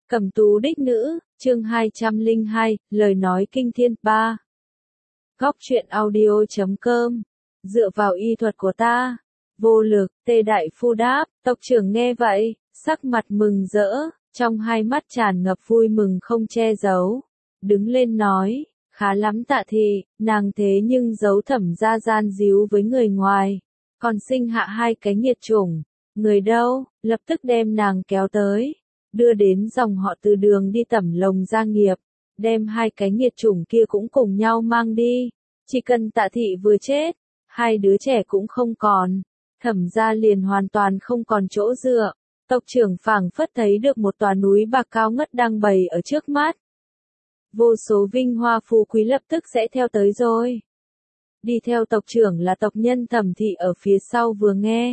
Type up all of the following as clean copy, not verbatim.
Cẩm tú đích nữ, chương 202, lời nói kinh thiên 3. Góc truyện audio.com. Dựa vào y thuật của ta. Vô lực, Tề đại phu đáp, tộc trưởng nghe vậy, sắc mặt mừng rỡ, trong hai mắt tràn ngập vui mừng không che giấu. Đứng lên nói, khá lắm Tạ thị, nàng thế nhưng giấu Thẩm gia gian díu với người ngoài. Còn sinh hạ hai cái nghiệt chủng. Người đâu, lập tức đem nàng kéo tới. Đưa đến dòng họ Từ đường đi tẩm lồng gia nghiệp, đem hai cái nghiệt chủng kia cũng cùng nhau mang đi. Chỉ cần Tạ thị vừa chết, hai đứa trẻ cũng không còn, Thẩm gia liền hoàn toàn không còn chỗ dựa. Tộc trưởng phảng phất thấy được một tòa núi bạc cao ngất đang bày ở trước mắt. Vô số vinh hoa phú quý lập tức sẽ theo tới rồi. Đi theo tộc trưởng là tộc nhân Thẩm thị ở phía sau vừa nghe,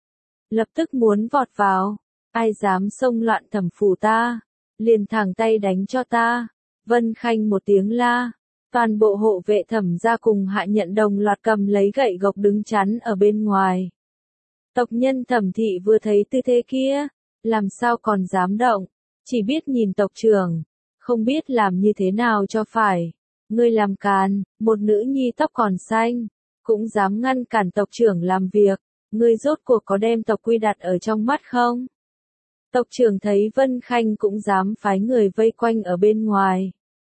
lập tức muốn vọt vào. Ai dám xông loạn Thẩm phủ ta, liền thẳng tay đánh cho ta. Vân Khanh một tiếng la, toàn bộ hộ vệ Thẩm gia cùng hạ nhận đồng loạt cầm lấy gậy gộc đứng chắn ở bên ngoài. Tộc nhân Thẩm thị vừa thấy tư thế kia, làm sao còn dám động, chỉ biết nhìn tộc trưởng, không biết làm như thế nào cho phải. Ngươi làm càn, một nữ nhi tóc còn xanh, cũng dám ngăn cản tộc trưởng làm việc, ngươi rốt cuộc có đem tộc quy đặt ở trong mắt không? Tộc trưởng thấy Vân Khanh cũng dám phái người vây quanh ở bên ngoài,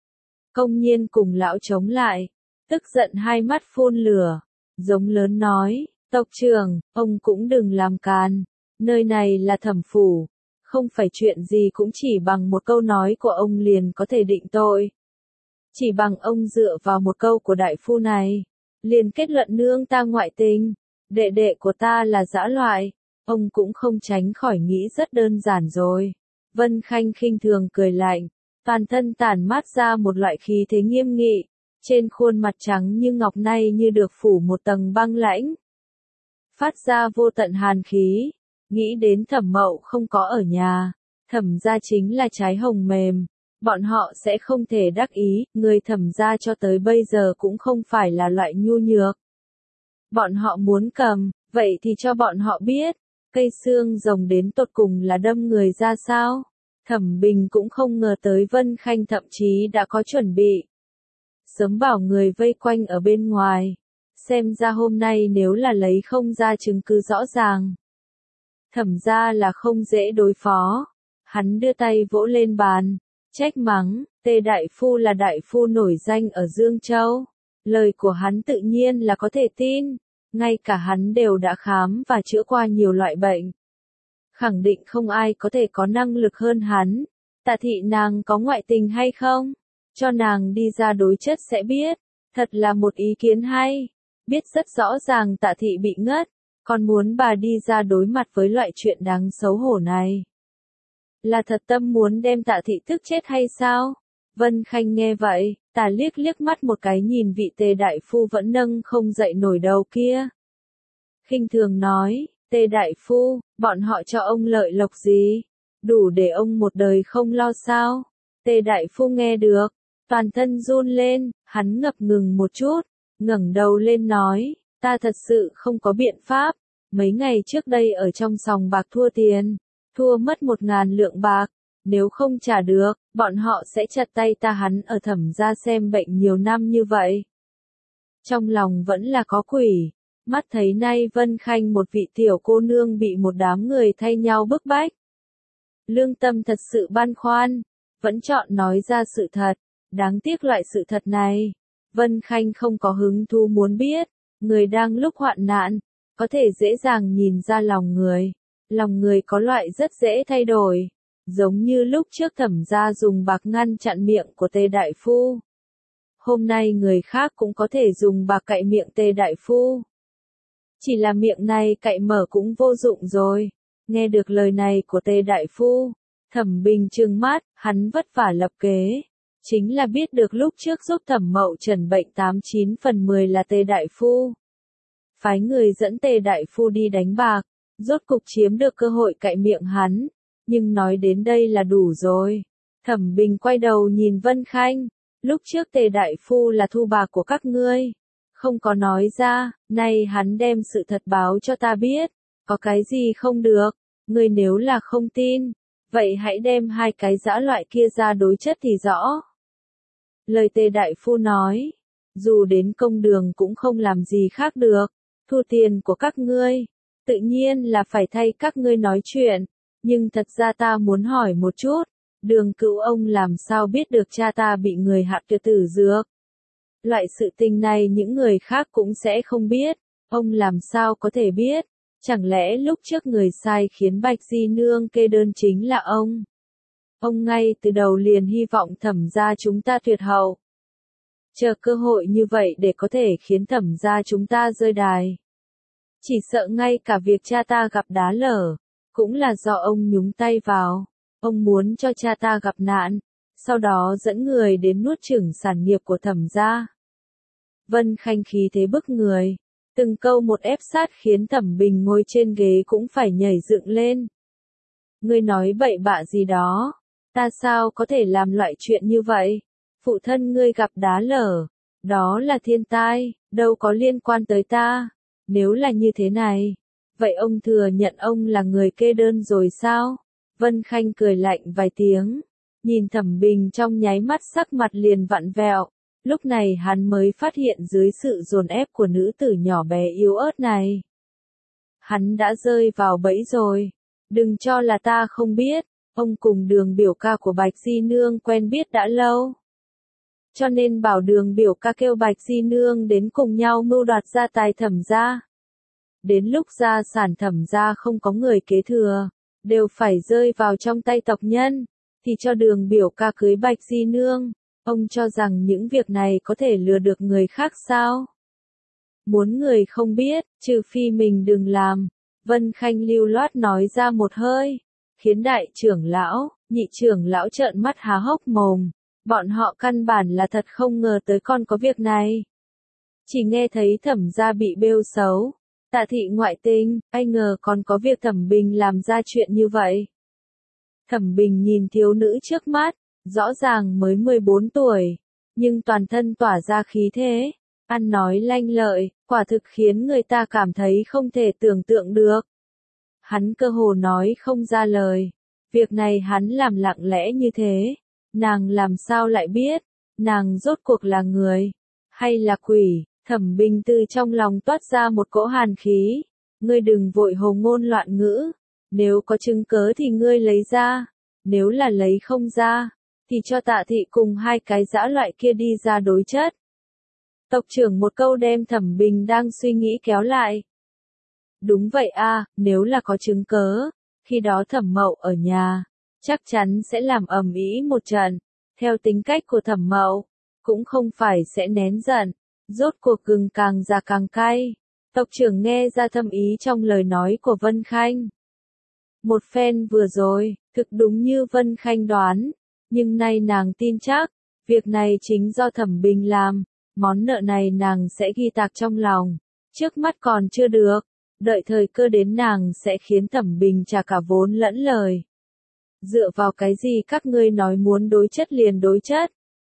công nhiên cùng lão chống lại, tức giận hai mắt phun lửa, giống lớn nói, tộc trưởng, ông cũng đừng làm càn, nơi này là Thẩm phủ, không phải chuyện gì cũng chỉ bằng một câu nói của ông liền có thể định tội. Chỉ bằng ông dựa vào một câu của đại phu này, liền kết luận nương ta ngoại tình, đệ đệ của ta là dã loại. Ông cũng không tránh khỏi nghĩ rất đơn giản rồi. Vân Khanh khinh thường cười lạnh, toàn thân tản mát ra một loại khí thế nghiêm nghị, trên khuôn mặt trắng như ngọc nay như được phủ một tầng băng lãnh, phát ra vô tận hàn khí. Nghĩ đến Thẩm Mậu không có ở nhà, Thẩm gia chính là trái hồng mềm, bọn họ sẽ không thể đắc ý. Người Thẩm gia cho tới bây giờ cũng không phải là loại nhu nhược. Bọn họ muốn cầm, vậy thì cho bọn họ biết. Cây xương rồng đến tột cùng là đâm người ra sao? Thẩm Bình cũng không ngờ tới Vân Khanh thậm chí đã có chuẩn bị. Sớm bảo người vây quanh ở bên ngoài. Xem ra hôm nay nếu là lấy không ra chứng cứ rõ ràng, Thẩm gia là không dễ đối phó. Hắn đưa tay vỗ lên bàn, trách mắng, Tề đại phu là đại phu nổi danh ở Dương Châu. Lời của hắn tự nhiên là có thể tin. Ngay cả hắn đều đã khám và chữa qua nhiều loại bệnh. Khẳng định không ai có thể có năng lực hơn hắn. Tạ thị nàng có ngoại tình hay không? Cho nàng đi ra đối chất sẽ biết. Thật là một ý kiến hay. Biết rất rõ ràng Tạ thị bị ngất, còn muốn bà đi ra đối mặt với loại chuyện đáng xấu hổ này. Là thật tâm muốn đem Tạ thị tức chết hay sao? Vân Khanh nghe vậy, ta liếc liếc mắt một cái nhìn vị Tề đại phu vẫn nâng không dậy nổi đầu kia. Khinh thường nói, Tề đại phu, bọn họ cho ông lợi lộc gì? Đủ để ông một đời không lo sao? Tề đại phu nghe được, toàn thân run lên, hắn ngập ngừng một chút, ngẩng đầu lên nói, ta thật sự không có biện pháp. Mấy ngày trước đây ở trong sòng bạc thua tiền, thua mất 1.000 lượng bạc. Nếu không trả được, bọn họ sẽ chặt tay ta. Hắn ở Thẩm gia xem bệnh nhiều năm như vậy, trong lòng vẫn là có quỷ. Mắt thấy nay Vân Khanh một vị tiểu cô nương bị một đám người thay nhau bức bách, lương tâm thật sự băn khoăn, vẫn chọn nói ra sự thật. Đáng tiếc loại sự thật này, Vân Khanh không có hứng thú muốn biết. Người đang lúc hoạn nạn, có thể dễ dàng nhìn ra lòng người. Lòng người có loại rất dễ thay đổi. Giống như lúc trước Thẩm gia dùng bạc ngăn chặn miệng của Tề đại phu. Hôm nay người khác cũng có thể dùng bạc cạy miệng Tề đại phu. Chỉ là miệng này cạy mở cũng vô dụng rồi. Nghe được lời này của Tề đại phu, Thẩm Bình trừng mắt, hắn vất vả lập kế. Chính là biết được lúc trước giúp Thẩm Mậu trần bệnh 89 phần 10 là Tề đại phu. Phái người dẫn Tề đại phu đi đánh bạc, rốt cục chiếm được cơ hội cạy miệng hắn. Nhưng nói đến đây là đủ rồi. Thẩm Bình quay đầu nhìn Vân Khanh. Lúc trước Tề đại phu là thu bạc của các ngươi, không có nói ra, nay hắn đem sự thật báo cho ta biết. Có cái gì không được? Ngươi nếu là không tin, Vậy hãy đem hai cái dã loại kia ra đối chất thì rõ. Lời Tề đại phu nói, dù đến công đường cũng không làm gì khác được, thu tiền của các ngươi, tự nhiên là phải thay các ngươi nói chuyện, nhưng thật ra ta muốn hỏi một chút, Đường Cửu ông làm sao biết được cha ta bị người hạ tuyệt tử dược? Loại sự tình này những người khác cũng sẽ không biết, ông làm sao có thể biết? Chẳng lẽ lúc trước người sai khiến Bạch Di Nương kê đơn chính là ông? Ông ngay từ đầu liền hy vọng Thẩm gia chúng ta tuyệt hậu. Chờ cơ hội như vậy để có thể khiến Thẩm gia chúng ta rơi đài. Chỉ sợ ngay cả việc cha ta gặp đá lở, cũng là do ông nhúng tay vào. Ông muốn cho cha ta gặp nạn, sau đó dẫn người đến nuốt chửng sản nghiệp của Thẩm gia. Vân Khanh khí thế bức người, từng câu một ép sát khiến Thẩm Bình ngồi trên ghế cũng phải nhảy dựng lên. Ngươi nói bậy bạ gì đó, ta sao có thể làm loại chuyện như vậy? Phụ thân ngươi gặp đá lở, đó là thiên tai, đâu có liên quan tới ta. Nếu là như thế này, vậy ông thừa nhận ông là người kê đơn rồi sao? Vân Khanh cười lạnh vài tiếng, nhìn Thẩm Bình trong nháy mắt sắc mặt liền vặn vẹo. Lúc này hắn mới phát hiện dưới sự dồn ép của nữ tử nhỏ bé yếu ớt này, hắn đã rơi vào bẫy rồi. Đừng cho là ta không biết, ông cùng Đường biểu ca của Bạch Di Nương quen biết đã lâu. Cho nên bảo Đường biểu ca kêu Bạch Di Nương đến cùng nhau mưu đoạt gia tài Thẩm gia. Đến lúc gia sản Thẩm gia không có người kế thừa, đều phải rơi vào trong tay tộc nhân, thì cho Đường biểu ca cưới Bạch Di Nương. Ông cho rằng những việc này có thể lừa được người khác sao? Muốn người không biết, trừ phi mình đừng làm. Vân Khanh lưu loát nói ra một hơi, khiến đại trưởng lão, nhị trưởng lão trợn mắt há hốc mồm. Bọn họ căn bản là thật không ngờ tới con có việc này. Chỉ nghe thấy Thẩm gia bị bêu xấu, Tạ thị ngoại tình, ai ngờ còn có việc Thẩm Bình làm ra chuyện như vậy. Thẩm Bình nhìn thiếu nữ trước mắt, rõ ràng mới 14 tuổi, nhưng toàn thân tỏa ra khí thế, ăn nói lanh lợi, quả thực khiến người ta cảm thấy không thể tưởng tượng được. Hắn cơ hồ nói không ra lời, việc này hắn làm lặng lẽ như thế, nàng làm sao lại biết, nàng rốt cuộc là người, hay là quỷ? Thẩm Bình từ trong lòng toát ra một cỗ hàn khí, ngươi đừng vội hồ ngôn loạn ngữ, nếu có chứng cớ thì ngươi lấy ra, nếu là lấy không ra, thì cho Tạ thị cùng hai cái dã loại kia đi ra đối chất. Tộc trưởng một câu đem Thẩm Bình đang suy nghĩ kéo lại. Đúng vậy a, nếu là có chứng cớ, khi đó Thẩm Mậu ở nhà, chắc chắn sẽ làm ầm ĩ một trận. Theo tính cách của Thẩm Mậu, cũng không phải sẽ nén giận, rốt cuộc gừng càng già càng cay. Tộc trưởng nghe ra thâm ý trong lời nói của Vân Khanh. Một phen vừa rồi, thực đúng như Vân Khanh đoán, nhưng nay nàng tin chắc, việc này chính do Thẩm Bình làm, món nợ này nàng sẽ ghi tạc trong lòng, trước mắt còn chưa được, đợi thời cơ đến nàng sẽ khiến Thẩm Bình trả cả vốn lẫn lời. Dựa vào cái gì các ngươi nói muốn đối chất liền đối chất?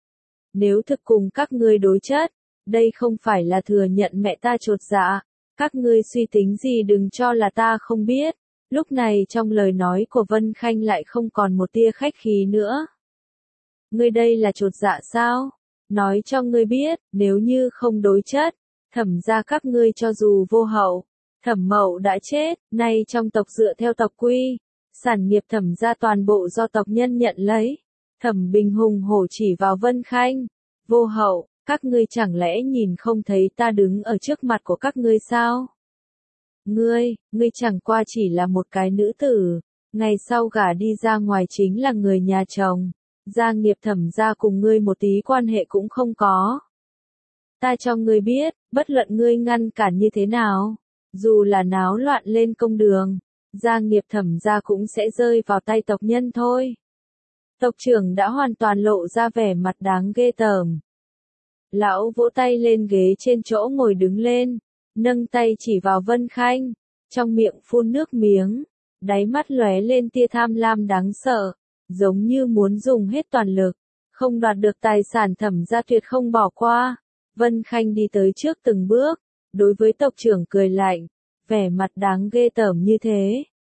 Nếu thực cùng các ngươi đối chất, đây không phải là thừa nhận mẹ ta chột dạ, các ngươi suy tính gì đừng cho là ta không biết. Lúc này trong lời nói của Vân Khanh lại không còn một tia khách khí nữa. Ngươi đây là chột dạ sao? Nói cho ngươi biết, nếu như không đối chất, Thẩm gia các ngươi cho dù vô hậu, Thẩm Mậu đã chết, nay trong tộc dựa theo tộc quy, sản nghiệp Thẩm gia toàn bộ do tộc nhân nhận lấy. Thẩm Bình hùng hổ chỉ vào Vân Khanh, vô hậu, các ngươi chẳng lẽ nhìn không thấy ta đứng ở trước mặt của các ngươi sao? Ngươi chẳng qua chỉ là một cái nữ tử, ngày sau gả đi ra ngoài chính là người nhà chồng, gia nghiệp Thẩm gia cùng ngươi một tí quan hệ cũng không có. Ta cho ngươi biết, bất luận ngươi ngăn cản như thế nào, dù là náo loạn lên công đường, gia nghiệp Thẩm gia cũng sẽ rơi vào tay tộc nhân thôi. Tộc trưởng đã hoàn toàn lộ ra vẻ mặt đáng ghê tởm. Lão vỗ tay lên ghế trên chỗ ngồi đứng lên, nâng tay chỉ vào Vân Khanh, trong miệng phun nước miếng, đáy mắt lóe lên tia tham lam đáng sợ, giống như muốn dùng hết toàn lực, không đoạt được tài sản Thẩm gia tuyệt không bỏ qua. Vân Khanh đi tới trước từng bước, đối với tộc trưởng cười lạnh, vẻ mặt đáng ghê tởm như thế,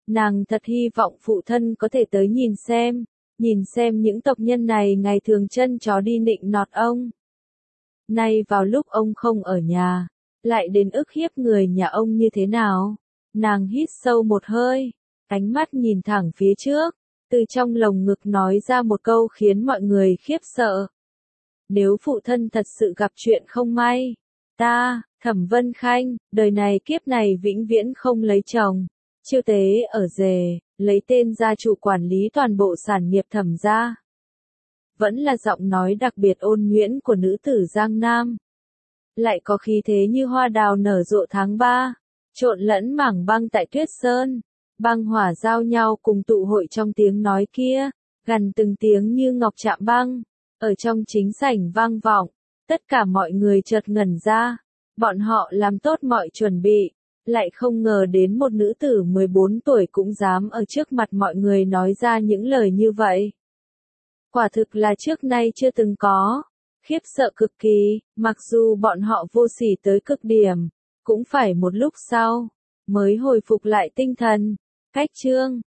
Nàng thật hy vọng phụ thân có thể tới nhìn xem những tộc nhân này ngày thường chân chó đi nịnh nọt ông. Nay vào lúc ông không ở nhà, lại đến ức hiếp người nhà ông như thế nào? Nàng hít sâu một hơi, ánh mắt nhìn thẳng phía trước, từ trong lồng ngực nói ra một câu khiến mọi người khiếp sợ. Nếu phụ thân thật sự gặp chuyện không may, ta, Thẩm Vân Khanh, đời này kiếp này vĩnh viễn không lấy chồng. Chiêu tế ở Dề, lấy tên gia chủ quản lý toàn bộ sản nghiệp Thẩm gia. Vẫn là giọng nói đặc biệt ôn nhuyễn của nữ tử Giang Nam. Lại có khí thế như hoa đào nở rộ tháng 3, trộn lẫn mảng băng tại Tuyết Sơn. Băng hỏa giao nhau cùng tụ hội trong tiếng nói kia, gần từng tiếng như ngọc chạm băng, ở trong chính sảnh vang vọng, tất cả mọi người chợt ngẩn ra, bọn họ làm tốt mọi chuẩn bị, lại không ngờ đến một nữ tử 14 tuổi cũng dám ở trước mặt mọi người nói ra những lời như vậy. Quả thực là trước nay chưa từng có, khiếp sợ cực kỳ, mặc dù bọn họ vô sỉ tới cực điểm, cũng phải một lúc sau, mới hồi phục lại tinh thần. Cách chương